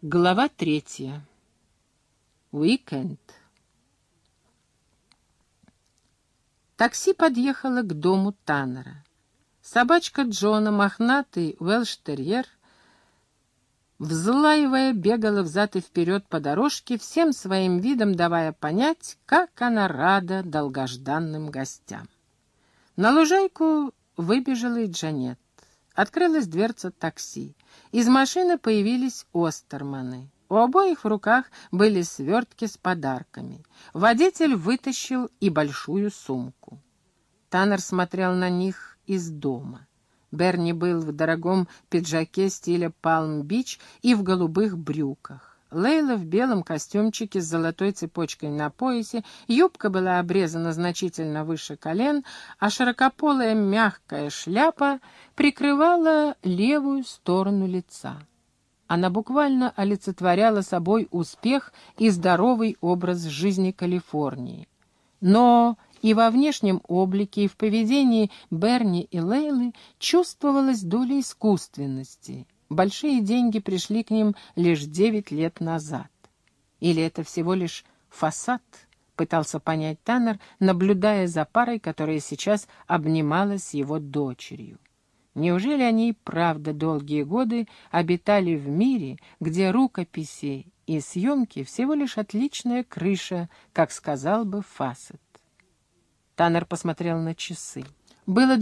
Глава 3. Уикенд. Такси подъехало к дому Таннера. Собачка Джона, мохнатый уэльш-терьер, взлаивая, бегала взад и вперед по дорожке, всем своим видом давая понять, как она рада долгожданным гостям. На лужайку выбежала и Джанет. Открылась дверца такси. Из машины появились Остерманы. У обоих в руках были свертки с подарками. Водитель вытащил и большую сумку. Таннер смотрел на них из дома. Берни был в дорогом пиджаке стиля Палм-Бич и в голубых брюках. Лейла в белом костюмчике с золотой цепочкой на поясе, юбка была обрезана значительно выше колен, а широкополая мягкая шляпа прикрывала левую сторону лица. Она буквально олицетворяла собой успех и здоровый образ жизни Калифорнии. Но и во внешнем облике, и в поведении Берни и Лейлы чувствовалась доля искусственности. Большие деньги пришли к ним лишь 9 лет назад. Или это всего лишь фасад, пытался понять Таннер, наблюдая за парой, которая сейчас обнималась с его дочерью. Неужели они и правда долгие годы обитали в мире, где рукописи и съемки всего лишь отличная крыша, как сказал бы Фассет? Таннер посмотрел на часы. Было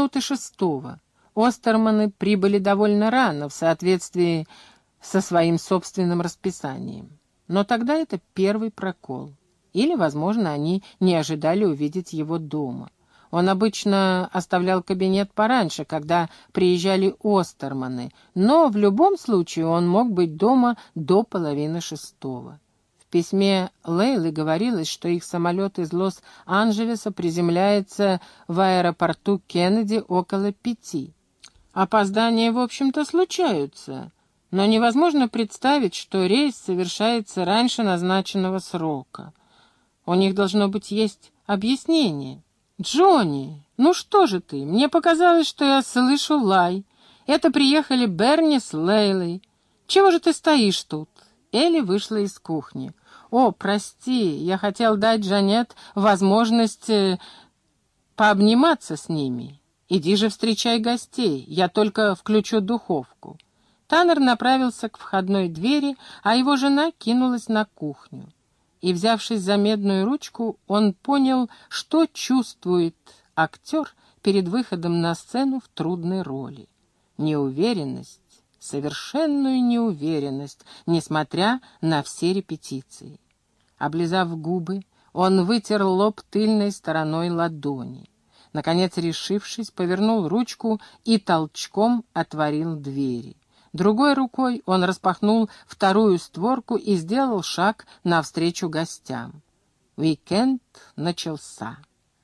2:06. Остерманы прибыли довольно рано, в соответствии со своим собственным расписанием. Но тогда это первый прокол. Или, возможно, они не ожидали увидеть его дома. Он обычно оставлял кабинет пораньше, когда приезжали Остерманы, но в любом случае он мог быть дома до 5:30. В письме Лейлы говорилось, что их самолет из Лос-Анджелеса приземляется в аэропорту Кеннеди около 5. Опоздания, в общем-то, случаются, но невозможно представить, что рейс совершается раньше назначенного срока. У них, должно быть, есть объяснение. «Джонни, ну что же ты? Мне показалось, что я слышу лай. Это приехали Берни с Лейлой. Чего же ты стоишь тут?» Элли вышла из кухни. «О, прости, я хотел дать Джанет возможность пообниматься с ними. Иди же встречай гостей, я только включу духовку». Таннер направился к входной двери, а его жена кинулась на кухню. И, взявшись за медную ручку, он понял, что чувствует актер перед выходом на сцену в трудной роли. Неуверенность, совершенную неуверенность, несмотря на все репетиции. Облизав губы, он вытер лоб тыльной стороной ладони. Наконец, решившись, повернул ручку и толчком отворил двери. Другой рукой он распахнул вторую створку и сделал шаг навстречу гостям. Уикенд начался.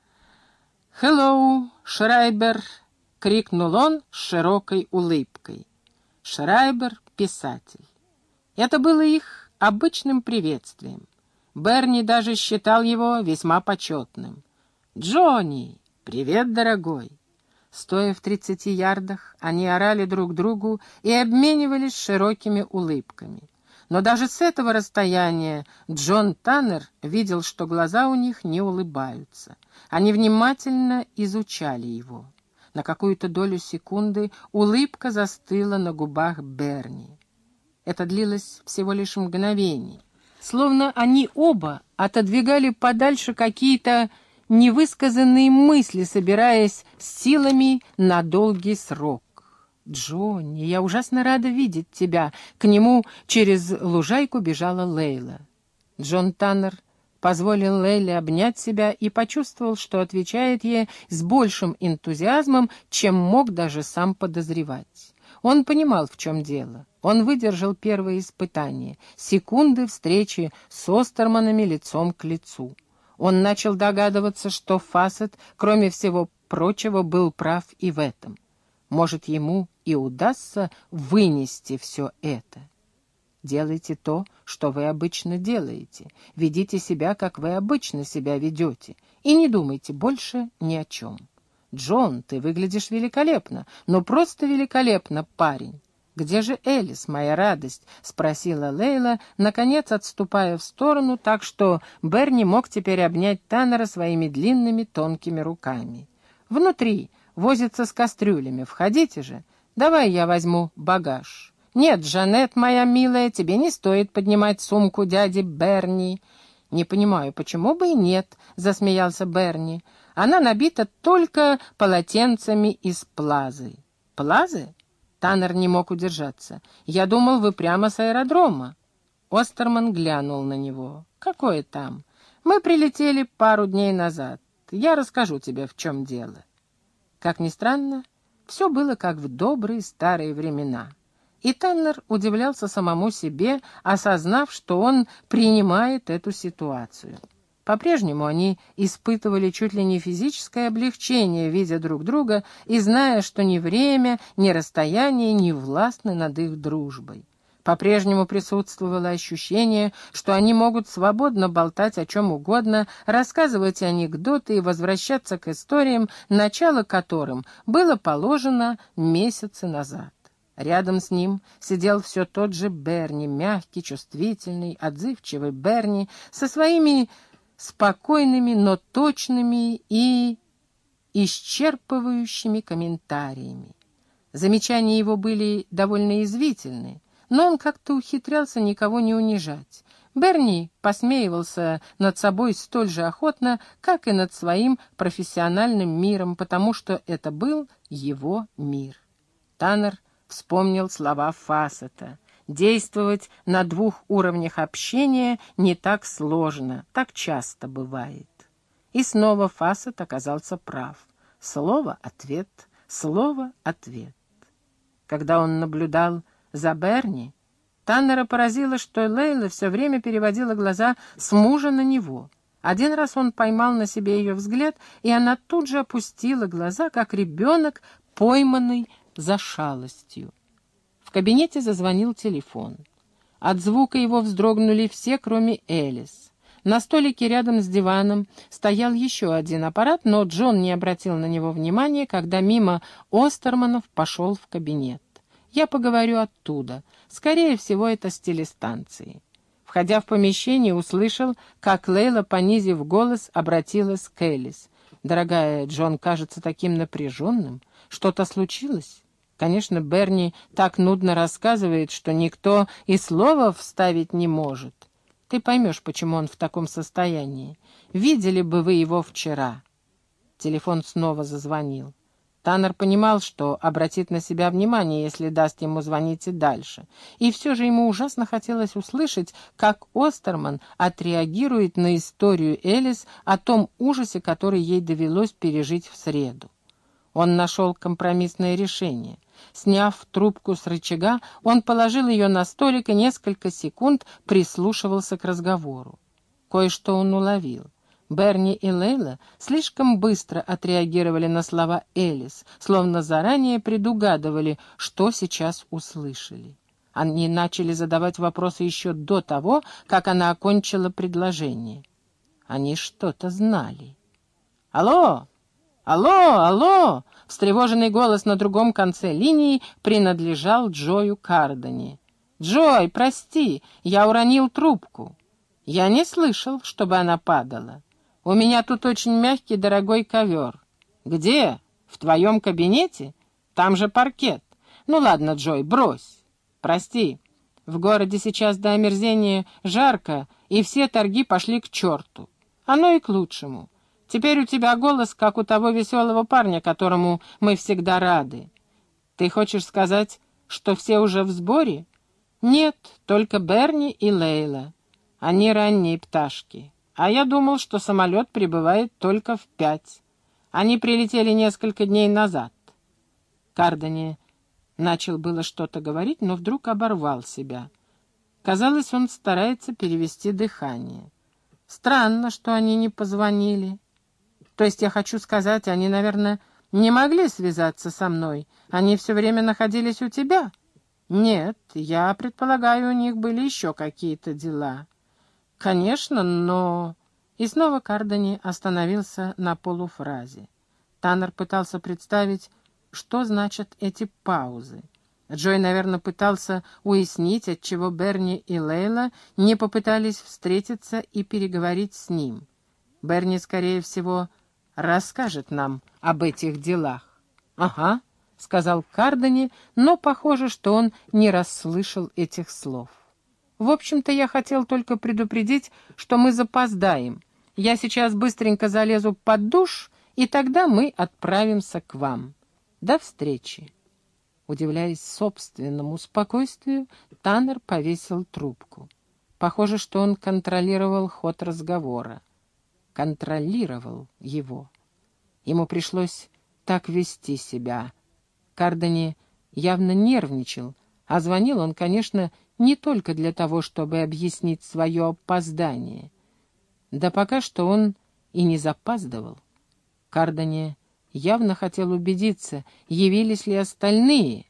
«Hello, Шрайбер!» — крикнул он с широкой улыбкой. Шрайбер — писатель. Это было их обычным приветствием. Берни даже считал его весьма почетным. «Джонни! Привет, дорогой!» Стоя в 30 ярдах, они орали друг другу и обменивались широкими улыбками. Но даже с этого расстояния Джон Таннер видел, что глаза у них не улыбаются. Они внимательно изучали его. На какую-то долю секунды улыбка застыла на губах Берни. Это длилось всего лишь мгновение. Словно они оба отодвигали подальше какие-то невысказанные мысли, собираясь силами на долгий срок. «Джонни, я ужасно рада видеть тебя!» К нему через лужайку бежала Лейла. Джон Таннер позволил Лейле обнять себя и почувствовал, что отвечает ей с большим энтузиазмом, чем мог даже сам подозревать. Он понимал, в чем дело. Он выдержал первое испытание — секунды встречи с Остерманами лицом к лицу. Он начал догадываться, что Фассет, кроме всего прочего, был прав и в этом. Может, ему и удастся вынести все это. Делайте то, что вы обычно делаете. Ведите себя, как вы обычно себя ведете. И не думайте больше ни о чем. «Джон, ты выглядишь великолепно, но просто великолепно, парень. «Где же Элис, моя радость?» — спросила Лейла, наконец отступая в сторону, так что Берни мог теперь обнять Таннера своими длинными тонкими руками. «Внутри, возится с кастрюлями. Входите же. Давай я возьму багаж». «Нет, Жанет, моя милая, тебе не стоит поднимать сумку дяди Берни». «Не понимаю, почему бы и нет?» — засмеялся Берни. «Она набита только полотенцами из плазы». «Плазы?» Таннер не мог удержаться. «Я думал, вы прямо с аэродрома». Остерман глянул на него. «Какое там? Мы прилетели пару дней назад. Я расскажу тебе, в чем дело». Как ни странно, все было как в добрые старые времена. И Таннер удивлялся самому себе, осознав, что он принимает эту ситуацию. По-прежнему они испытывали чуть ли не физическое облегчение, видя друг друга и зная, что ни время, ни расстояние не властны над их дружбой. По-прежнему присутствовало ощущение, что они могут свободно болтать о чем угодно, рассказывать анекдоты и возвращаться к историям, начало которым было положено месяцы назад. Рядом с ним сидел все тот же Берни, мягкий, чувствительный, отзывчивый Берни, со своими спокойными, но точными и исчерпывающими комментариями. Замечания его были довольно извительны, но он как-то ухитрялся никого не унижать. Берни посмеивался над собой столь же охотно, как и над своим профессиональным миром, потому что это был его мир. Таннер вспомнил слова Фассета. Действовать на двух уровнях общения не так сложно, так часто бывает. И снова Фассет оказался прав. Слово — ответ, слово — ответ. Когда он наблюдал за Берни, Таннера поразило, что Лейла все время переводила глаза с мужа на него. Один раз он поймал на себе ее взгляд, и она тут же опустила глаза, как ребенок, пойманный за шалостью. В кабинете зазвонил телефон. От звука его вздрогнули все, кроме Элис. На столике рядом с диваном стоял еще один аппарат, но Джон не обратил на него внимания, когда мимо Остерманов пошел в кабинет. «Я поговорю оттуда. Скорее всего, это с телестанции». Входя в помещение, услышал, как Лейла, понизив голос, обратилась к Элис. «Дорогая, Джон кажется таким напряженным. Что-то случилось?» Конечно, Берни так нудно рассказывает, что никто и слова вставить не может. Ты поймешь, почему он в таком состоянии. Видели бы вы его вчера. Телефон снова зазвонил. Таннер понимал, что обратит на себя внимание, если даст ему звонить и дальше. И все же ему ужасно хотелось услышать, как Остерман отреагирует на историю Элис о том ужасе, который ей довелось пережить в среду. Он нашел компромиссное решение. Сняв трубку с рычага, он положил ее на столик и несколько секунд прислушивался к разговору. Кое-что он уловил. Берни и Лейла слишком быстро отреагировали на слова Элис, словно заранее предугадывали, что сейчас услышали. Они начали задавать вопросы еще до того, как она окончила предложение. Они что-то знали. «Алло! Алло! Алло!» Встревоженный голос на другом конце линии принадлежал Джою Кардани. «Джой, прости, я уронил трубку. Я не слышал, чтобы она падала. У меня тут очень мягкий дорогой ковер. Где? В твоем кабинете? Там же паркет. Ну ладно, Джой, брось. Прости, в городе сейчас до омерзения жарко, и все торги пошли к черту. Оно и к лучшему. Теперь у тебя голос, как у того веселого парня, которому мы всегда рады. Ты хочешь сказать, что все уже в сборе? Нет, только Берни и Лейла. Они ранние пташки. А я думал, что самолет прибывает только в 5. Они прилетели несколько дней назад. Кардани начал было что-то говорить, но вдруг оборвал себя. Казалось, он старается перевести дыхание. Странно, что они не позвонили. То есть я хочу сказать, они, наверное, не могли связаться со мной. Они все время находились у тебя? Нет, я предполагаю, у них были еще какие-то дела. Конечно, но... И снова Кардани остановился на полуфразе. Таннер пытался представить, что значат эти паузы. Джой, наверное, пытался уяснить, отчего Берни и Лейла не попытались встретиться и переговорить с ним. Берни, скорее всего, расскажет нам об этих делах. «Ага», — сказал Кардани, но похоже, что он не расслышал этих слов. «В общем-то, я хотел только предупредить, что мы запоздаем. Я сейчас быстренько залезу под душ, и тогда мы отправимся к вам. До встречи». Удивляясь собственному спокойствию, Таннер повесил трубку. Похоже, что он контролировал ход разговора. Контролировал его. Ему пришлось так вести себя. Кардани явно нервничал, а звонил он, конечно, не только для того, чтобы объяснить свое опоздание. Да пока что он и не запаздывал. Кардани явно хотел убедиться, явились ли остальные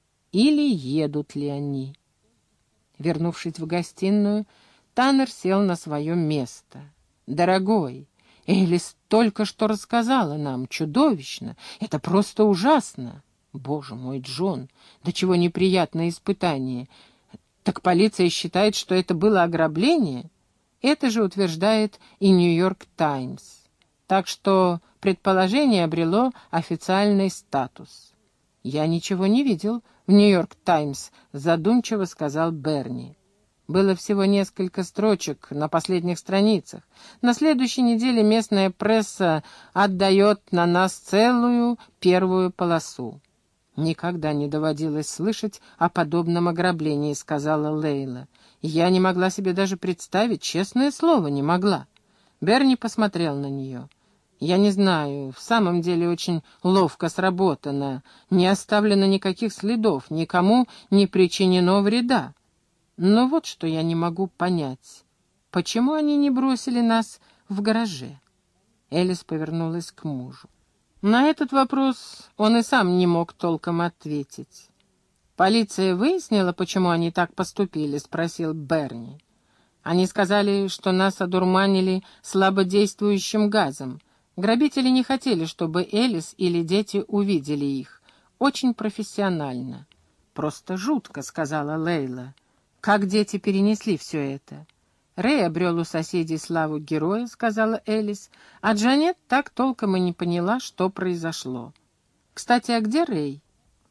или едут ли они. Вернувшись в гостиную, Таннер сел на свое место. «Дорогой, Элис только что рассказала нам. Чудовищно! Это просто ужасно!» «Боже мой, Джон, до чего неприятное испытание! Так полиция считает, что это было ограбление?» Это же утверждает и «Нью-Йорк Таймс». Так что предположение обрело официальный статус. «Я ничего не видел в «Нью-Йорк Таймс», — задумчиво сказал Берни. Было всего несколько строчек на последних страницах. На следующей неделе местная пресса отдает на нас целую первую полосу. «Никогда не доводилось слышать о подобном ограблении», — сказала Лейла. «Я не могла себе даже представить, честное слово, не могла». Берни посмотрел на нее. «Я не знаю, в самом деле очень ловко сработано. Не оставлено никаких следов, никому не причинено вреда. Но вот что я не могу понять. Почему они не бросили нас в гараже?» Элис повернулась к мужу. На этот вопрос он и сам не мог толком ответить. «Полиция выяснила, почему они так поступили?» — спросил Берни. «Они сказали, что нас одурманили слабодействующим газом. Грабители не хотели, чтобы Элис или дети увидели их. Очень профессионально». «Просто жутко», — сказала Лейла. «Как дети перенесли все это?» «Рэй обрел у соседей славу героя», — сказала Элис, а Джанет так толком и не поняла, что произошло. «Кстати, а где Рэй?»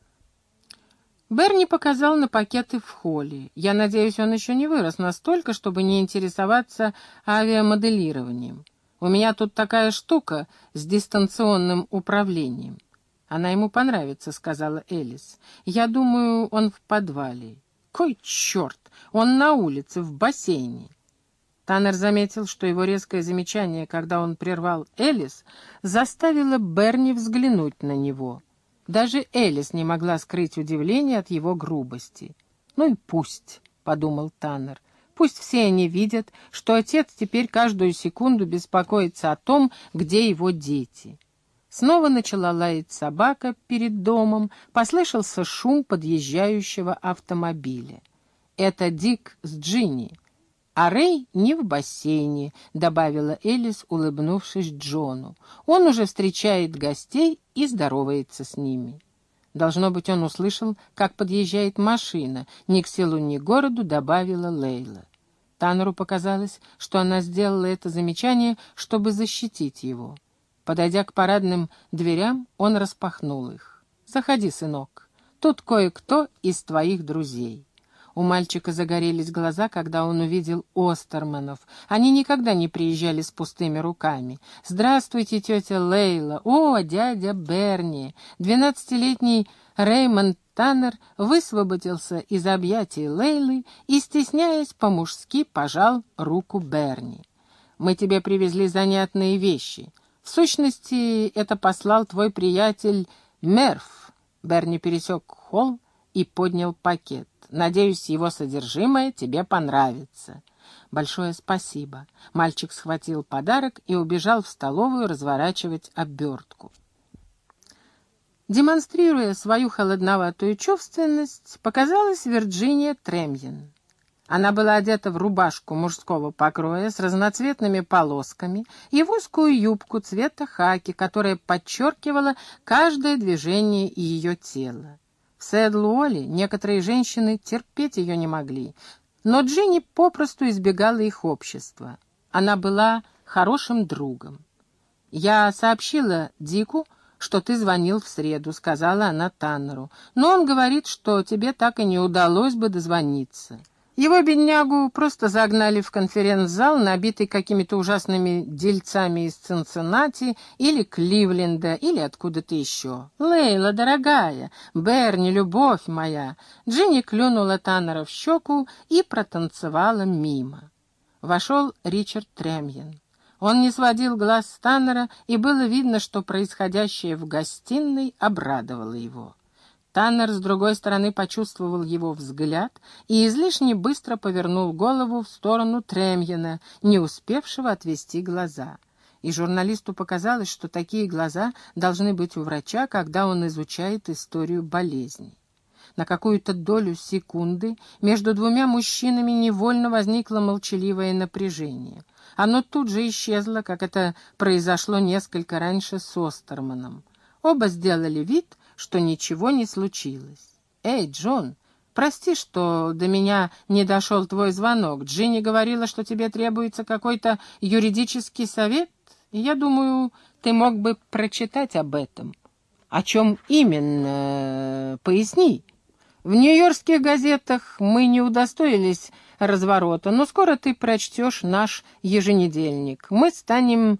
Берни показал на пакеты в холле. Я надеюсь, он еще не вырос настолько, чтобы не интересоваться авиамоделированием. У меня тут такая штука с дистанционным управлением. Она ему понравится, сказала Элис. Я думаю, он в подвале. Кой черт, он на улице, в бассейне. Таннер заметил, что его резкое замечание, когда он прервал Элис, заставило Берни взглянуть на него. Даже Элис не могла скрыть удивление от его грубости. «Ну и пусть», — подумал Таннер, — «пусть все они видят, что отец теперь каждую секунду беспокоится о том, где его дети». Снова начала лаять собака перед домом, послышался шум подъезжающего автомобиля. «Это Дик с Джинни. А Рэй не в бассейне», — добавила Элис, улыбнувшись Джону. «Он уже встречает гостей и здоровается с ними». Должно быть, он услышал, как подъезжает машина. Ни к селу, ни к городу, добавила Лейла. Таннеру показалось, что она сделала это замечание, чтобы защитить его. Подойдя к парадным дверям, он распахнул их. «Заходи, сынок. Тут кое-кто из твоих друзей». У мальчика загорелись глаза, когда он увидел Остерманов. Они никогда не приезжали с пустыми руками. «Здравствуйте, тетя Лейла! О, дядя Берни!» 12-летний Реймонд Таннер высвободился из объятий Лейлы и, стесняясь, по-мужски пожал руку Берни. «Мы тебе привезли занятные вещи. В сущности, это послал твой приятель Мерф». Берни пересек холл и поднял пакет. «Надеюсь, его содержимое тебе понравится». «Большое спасибо». Мальчик схватил подарок и убежал в столовую разворачивать обертку. Демонстрируя свою холодноватую чувственность, показалась Вирджиния Тремьен. Она была одета в рубашку мужского покроя с разноцветными полосками и в узкую юбку цвета хаки, которая подчеркивала каждое движение ее тела. В Сэдлуоле некоторые женщины терпеть ее не могли, но Джинни попросту избегала их общества. Она была хорошим другом. «Я сообщила Дику, что ты звонил в среду», — сказала она Таннеру, «но он говорит, что тебе так и не удалось бы дозвониться». Его, беднягу, просто загнали в конференц-зал, набитый какими-то ужасными дельцами из Цинциннати или Кливленда, или откуда-то еще. «Лейла, дорогая! Берни, любовь моя!» Джинни клюнула Таннера в щеку и протанцевала мимо. Вошел Ричард Тремьен. Он не сводил глаз с Таннера, и было видно, что происходящее в гостиной обрадовало его. Таннер с другой стороны почувствовал его взгляд и излишне быстро повернул голову в сторону Тремьена, не успевшего отвести глаза. И журналисту показалось, что такие глаза должны быть у врача, когда он изучает историю болезни. На какую-то долю секунды между двумя мужчинами невольно возникло молчаливое напряжение. Оно тут же исчезло, как это произошло несколько раньше с Остерманом. Оба сделали вид, что ничего не случилось. «Эй, Джон, прости, что до меня не дошел твой звонок. Джинни говорила, что тебе требуется какой-то юридический совет. Я думаю, ты мог бы прочитать об этом». «О чем именно? Поясни». «В нью-йоркских газетах мы не удостоились разворота, но скоро ты прочтешь наш еженедельник. Мы станем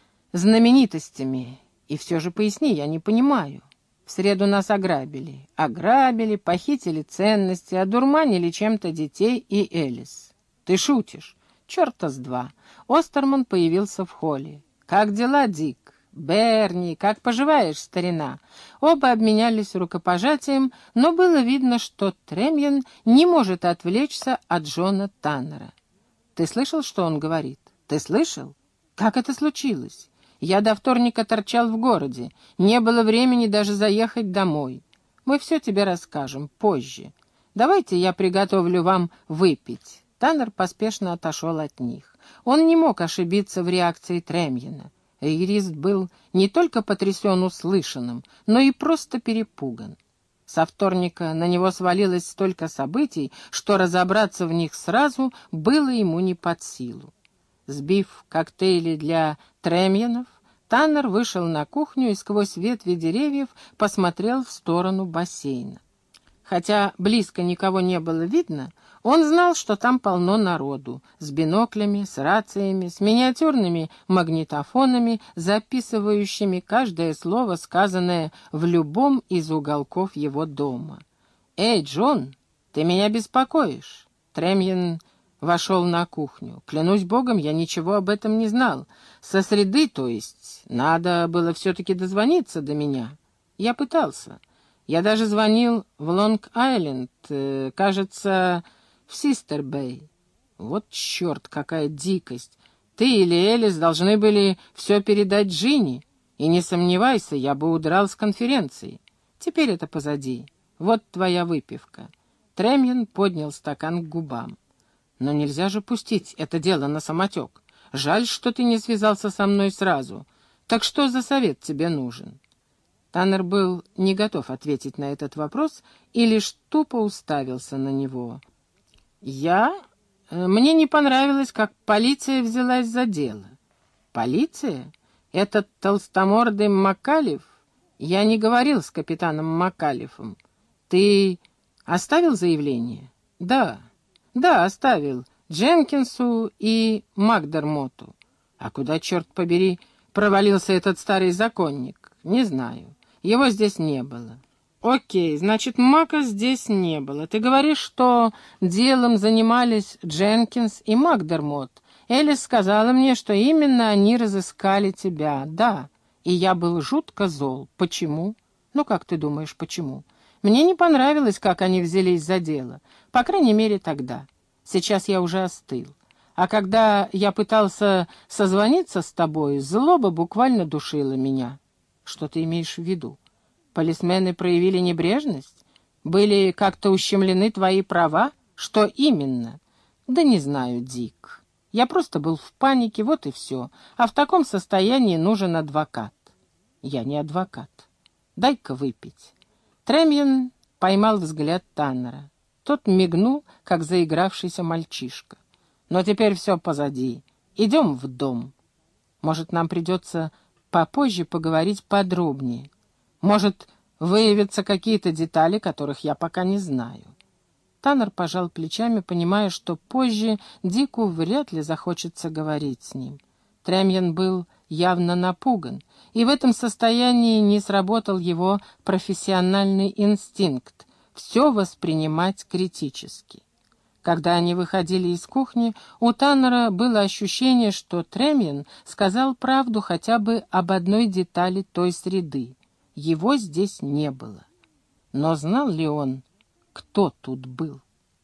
знаменитостями. И все же поясни, я не понимаю». В среду нас ограбили. Ограбили, похитили ценности, одурманили чем-то детей и Элис. Ты шутишь? Черта с два. Остерман появился в холле. Как дела, Дик? Берни, как поживаешь, старина? Оба обменялись рукопожатием, но было видно, что Тремьен не может отвлечься от Джона Таннера. Ты слышал, что он говорит? Ты слышал? Как это случилось? Я до вторника торчал в городе. Не было времени даже заехать домой. Мы все тебе расскажем позже. Давайте я приготовлю вам выпить». Таннер поспешно отошел от них. Он не мог ошибиться в реакции Тремьена. Юрист был не только потрясен услышанным, но и просто перепуган. Со вторника на него свалилось столько событий, что разобраться в них сразу было ему не под силу. Сбив коктейли для Тремьенов, Таннер вышел на кухню и сквозь ветви деревьев посмотрел в сторону бассейна. Хотя близко никого не было видно, он знал, что там полно народу, с биноклями, с рациями, с миниатюрными магнитофонами, записывающими каждое слово, сказанное в любом из уголков его дома. «Эй, Джон, ты меня беспокоишь!» Тремьен вошел на кухню. «Клянусь богом, я ничего об этом не знал. Со среды, то есть. Надо было все-таки дозвониться до меня. Я пытался. Я даже звонил в Лонг-Айленд, кажется, в Систер-Бэй. Вот черт, какая дикость! Ты или Элис должны были все передать Джинни. И не сомневайся, я бы удрал с конференции. Теперь это позади. Вот твоя выпивка». Тремьен поднял стакан к губам. «Но нельзя же пустить это дело на самотек. Жаль, что ты не связался со мной сразу. Так что за совет тебе нужен?» Таннер был не готов ответить на этот вопрос и лишь тупо уставился на него. Мне не понравилось, как полиция взялась за дело». «Полиция? Этот толстомордый Макалев? Я не говорил с капитаном Макалевым. Ты оставил заявление?» «Да, оставил. Дженкинсу и Макдермоту». «А куда, черт побери, провалился этот старый законник?» «Не знаю. Его здесь не было». «Окей, значит, Мака здесь не было. Ты говоришь, что делом занимались Дженкинс и Макдермот. Элис сказала мне, что именно они разыскали тебя. Да, и я был жутко зол. Почему? Ну, как ты думаешь, почему? Мне не понравилось, как они взялись за дело. По крайней мере, тогда. Сейчас я уже остыл. А когда я пытался созвониться с тобой, злоба буквально душила меня». «Что ты имеешь в виду? Полисмены проявили небрежность? Были как-то ущемлены твои права? Что именно?» «Да не знаю, Дик. Я просто был в панике, вот и все. А в таком состоянии нужен адвокат». «Я не адвокат. Дай-ка выпить». Тремьен поймал взгляд Таннера. Тот мигнул, как заигравшийся мальчишка. «Но теперь все позади. Идем в дом. Может, нам придется попозже поговорить подробнее. Может, выявятся какие-то детали, которых я пока не знаю». Таннер пожал плечами, понимая, что позже Дику вряд ли захочется говорить с ним. Трэмьен был явно напуган, и в этом состоянии не сработал его профессиональный инстинкт — все воспринимать критически. Когда они выходили из кухни, у Таннера было ощущение, что Трэмьен сказал правду хотя бы об одной детали той среды. Его здесь не было. Но знал ли он, кто тут был?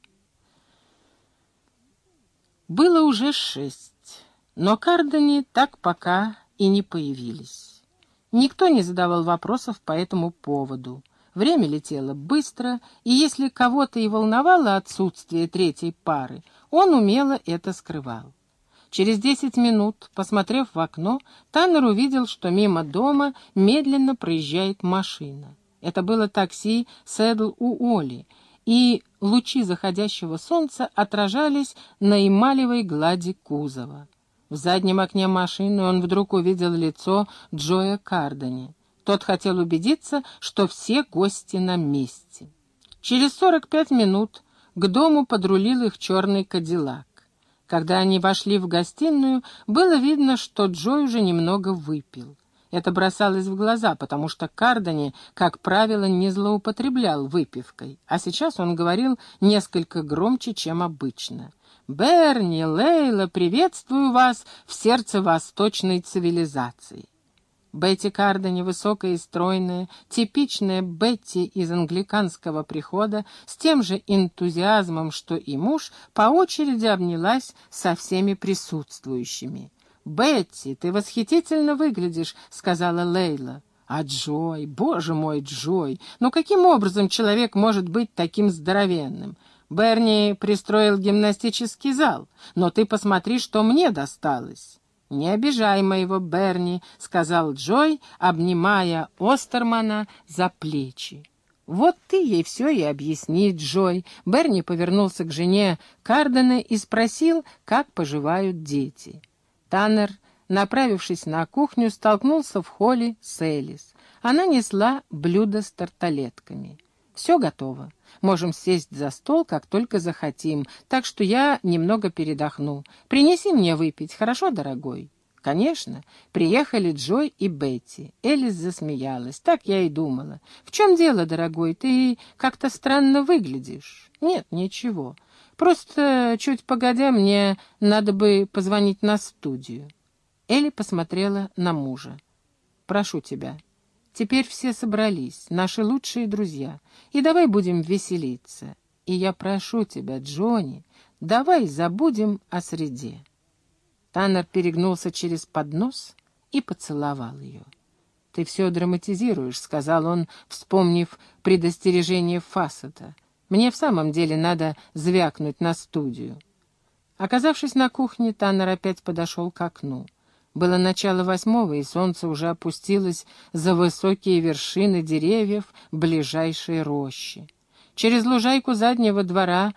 Было уже 6, но Кардани так пока и не появились. Никто не задавал вопросов по этому поводу. Время летело быстро, и если кого-то и волновало отсутствие третьей пары, он умело это скрывал. Через 10 минут, посмотрев в окно, Таннер увидел, что мимо дома медленно проезжает машина. Это было такси «Седл у Оли», и лучи заходящего солнца отражались на эмалевой глади кузова. В заднем окне машины он вдруг увидел лицо Джоя Кардани. Тот хотел убедиться, что все гости на месте. Через 45 минут к дому подрулил их черный кадиллак. Когда они вошли в гостиную, было видно, что Джой уже немного выпил. Это бросалось в глаза, потому что Кардани, как правило, не злоупотреблял выпивкой, а сейчас он говорил несколько громче, чем обычно. «Берни, Лейла, приветствую вас в сердце восточной цивилизации». Бетти Кардани, высокая и стройная, типичная Бетти из англиканского прихода, с тем же энтузиазмом, что и муж, по очереди обнялась со всеми присутствующими. «Бетти, ты восхитительно выглядишь», — сказала Лейла. «А Джой, боже мой, Джой, ну каким образом человек может быть таким здоровенным? Берни пристроил гимнастический зал, но ты посмотри, что мне досталось». «Не обижай моего Берни», — сказал Джой, обнимая Остермана за плечи. «Вот ты ей все и объясни, Джой». Берни повернулся к жене Кардена и спросил, как поживают дети. Таннер, направившись на кухню, столкнулся в холле с Элис. Она несла блюдо с тарталетками. «Все готово. Можем сесть за стол, как только захотим, так что я немного передохну. Принеси мне выпить, хорошо, дорогой?» «Конечно. Приехали Джой и Бетти». Элис засмеялась. «Так я и думала. В чем дело, дорогой? Ты как-то странно выглядишь». «Нет, ничего. Просто чуть погодя мне надо бы позвонить на студию». Элли посмотрела на мужа. «Прошу тебя». Теперь все собрались, наши лучшие друзья, и давай будем веселиться. И я прошу тебя, Джонни, давай забудем о среде». Таннер перегнулся через поднос и поцеловал ее. «Ты все драматизируешь», — сказал он, вспомнив предостережение Фассета. «Мне в самом деле надо звякнуть на студию». Оказавшись на кухне, Таннер опять подошел к окну. Было начало 8, и солнце уже опустилось за высокие вершины деревьев ближайшей рощи. Через лужайку заднего двора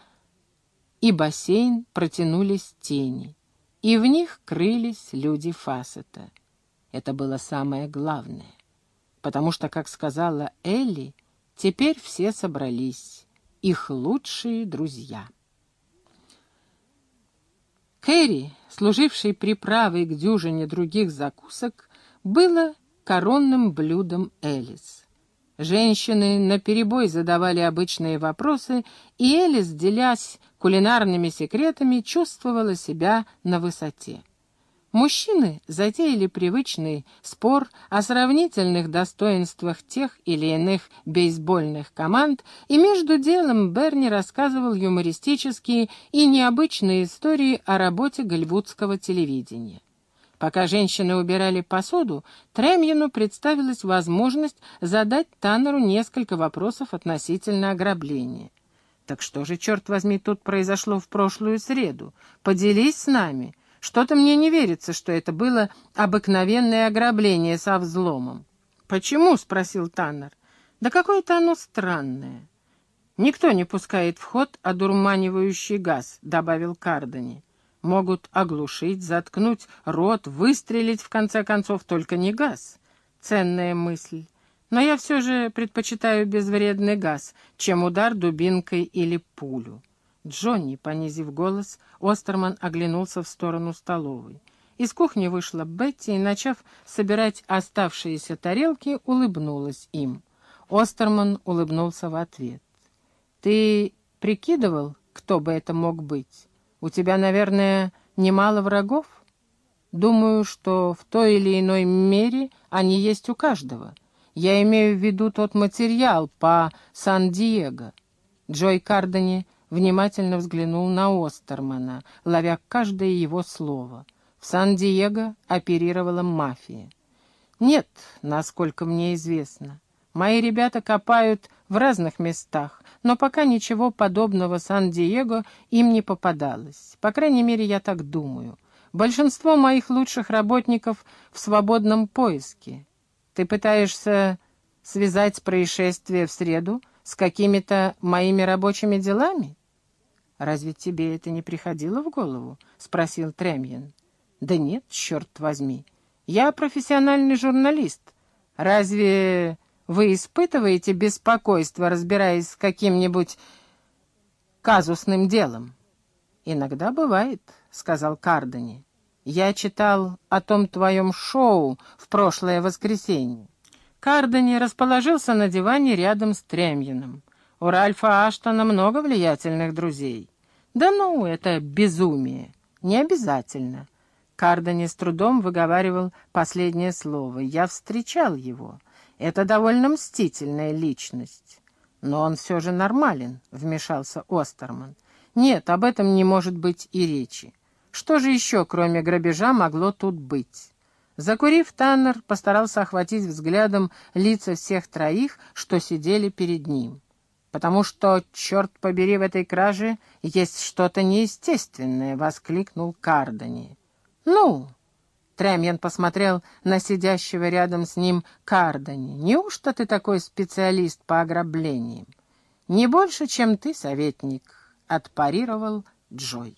и бассейн протянулись тени, и в них крылись люди Фассета. Это было самое главное, потому что, как сказала Элли, теперь все собрались, их лучшие друзья. Кэрри, служившей приправой к дюжине других закусок, было коронным блюдом Элис. Женщины наперебой задавали обычные вопросы, и Элис, делясь кулинарными секретами, чувствовала себя на высоте. Мужчины затеяли привычный спор о сравнительных достоинствах тех или иных бейсбольных команд, и между делом Берни рассказывал юмористические и необычные истории о работе голливудского телевидения. Пока женщины убирали посуду, Трэмьену представилась возможность задать Таннеру несколько вопросов относительно ограбления. «Так что же, черт возьми, тут произошло в прошлую среду? Поделись с нами. Что-то мне не верится, что это было обыкновенное ограбление со взломом». «Почему?» — спросил Таннер. «Да какое-то оно странное. «Никто не пускает в ход одурманивающий газ», — добавил Кардани. «Могут оглушить, заткнуть рот, выстрелить, в конце концов, только не газ. Ценная мысль. Но я все же предпочитаю безвредный газ, чем удар дубинкой или пулю». «Джонни», — понизив голос, Остерман оглянулся в сторону столовой. Из кухни вышла Бетти и, начав собирать оставшиеся тарелки, улыбнулась им. Остерман улыбнулся в ответ. «Ты прикидывал, кто бы это мог быть? У тебя, наверное, немало врагов? Думаю, что в той или иной мере они есть у каждого. Я имею в виду тот материал по Сан-Диего». Джой Кардани внимательно взглянул на Остермана, ловя каждое его слово. В Сан-Диего оперировала мафия. «Нет, насколько мне известно. Мои ребята копают в разных местах, но пока ничего подобного Сан-Диего им не попадалось. По крайней мере, я так думаю. Большинство моих лучших работников в свободном поиске. Ты пытаешься связать происшествие в среду с какими-то моими рабочими делами?» «Разве тебе это не приходило в голову?» — спросил Тремьен. «Да нет, черт возьми. Я профессиональный журналист. Разве вы испытываете беспокойство, разбираясь с каким-нибудь казусным делом?» «Иногда бывает», — сказал Кардани. «Я читал о том твоем шоу в прошлое воскресенье». Кардани расположился на диване рядом с Тремьеном. «У Ральфа Аштона много влиятельных друзей». «Да ну, это безумие. Не обязательно». Кардани с трудом выговаривал последнее слово. «Я встречал его. Это довольно мстительная личность». «Но он все же нормален», — вмешался Остерман. «Нет, об этом не может быть и речи. Что же еще, кроме грабежа, могло тут быть?» Закурив, Таннер постарался охватить взглядом лица всех троих, что сидели перед ним. «Потому что, черт побери, в этой краже есть что-то неестественное», — воскликнул Кардани. «Ну?» — Тремьен посмотрел на сидящего рядом с ним Кардани. «Неужто ты такой специалист по ограблениям?» «Не больше, чем ты, советник», — отпарировал Джой.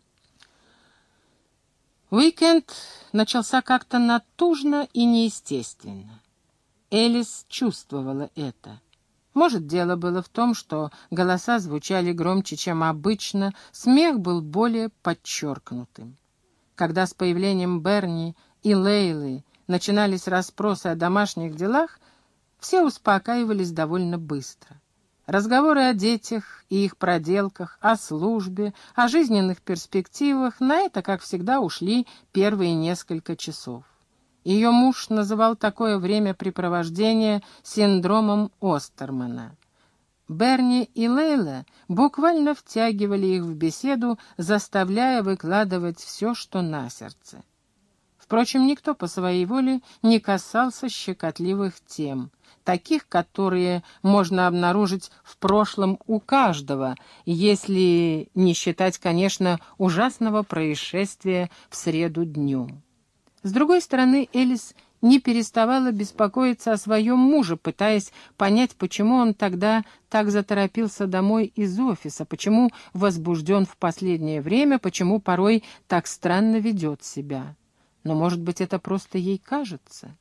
Уикенд начался как-то натужно и неестественно. Элис чувствовала это. Может, дело было в том, что голоса звучали громче, чем обычно, смех был более подчеркнутым. Когда с появлением Берни и Лейлы начинались расспросы о домашних делах, все успокаивались довольно быстро. Разговоры о детях и их проделках, о службе, о жизненных перспективах, на это, как всегда, ушли первые несколько часов. Ее муж называл такое времяпрепровождение синдромом Остермана. Берни и Лейла буквально втягивали их в беседу, заставляя выкладывать все, что на сердце. Впрочем, никто по своей воле не касался щекотливых тем, таких, которые можно обнаружить в прошлом у каждого, если не считать, конечно, ужасного происшествия в среду днем. С другой стороны, Элис не переставала беспокоиться о своем муже, пытаясь понять, почему он тогда так заторопился домой из офиса, почему возбужден в последнее время, почему порой так странно ведет себя. Но, может быть, это просто ей кажется?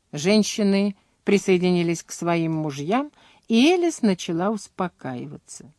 Женщины присоединились к своим мужьям, и Элис начала успокаиваться.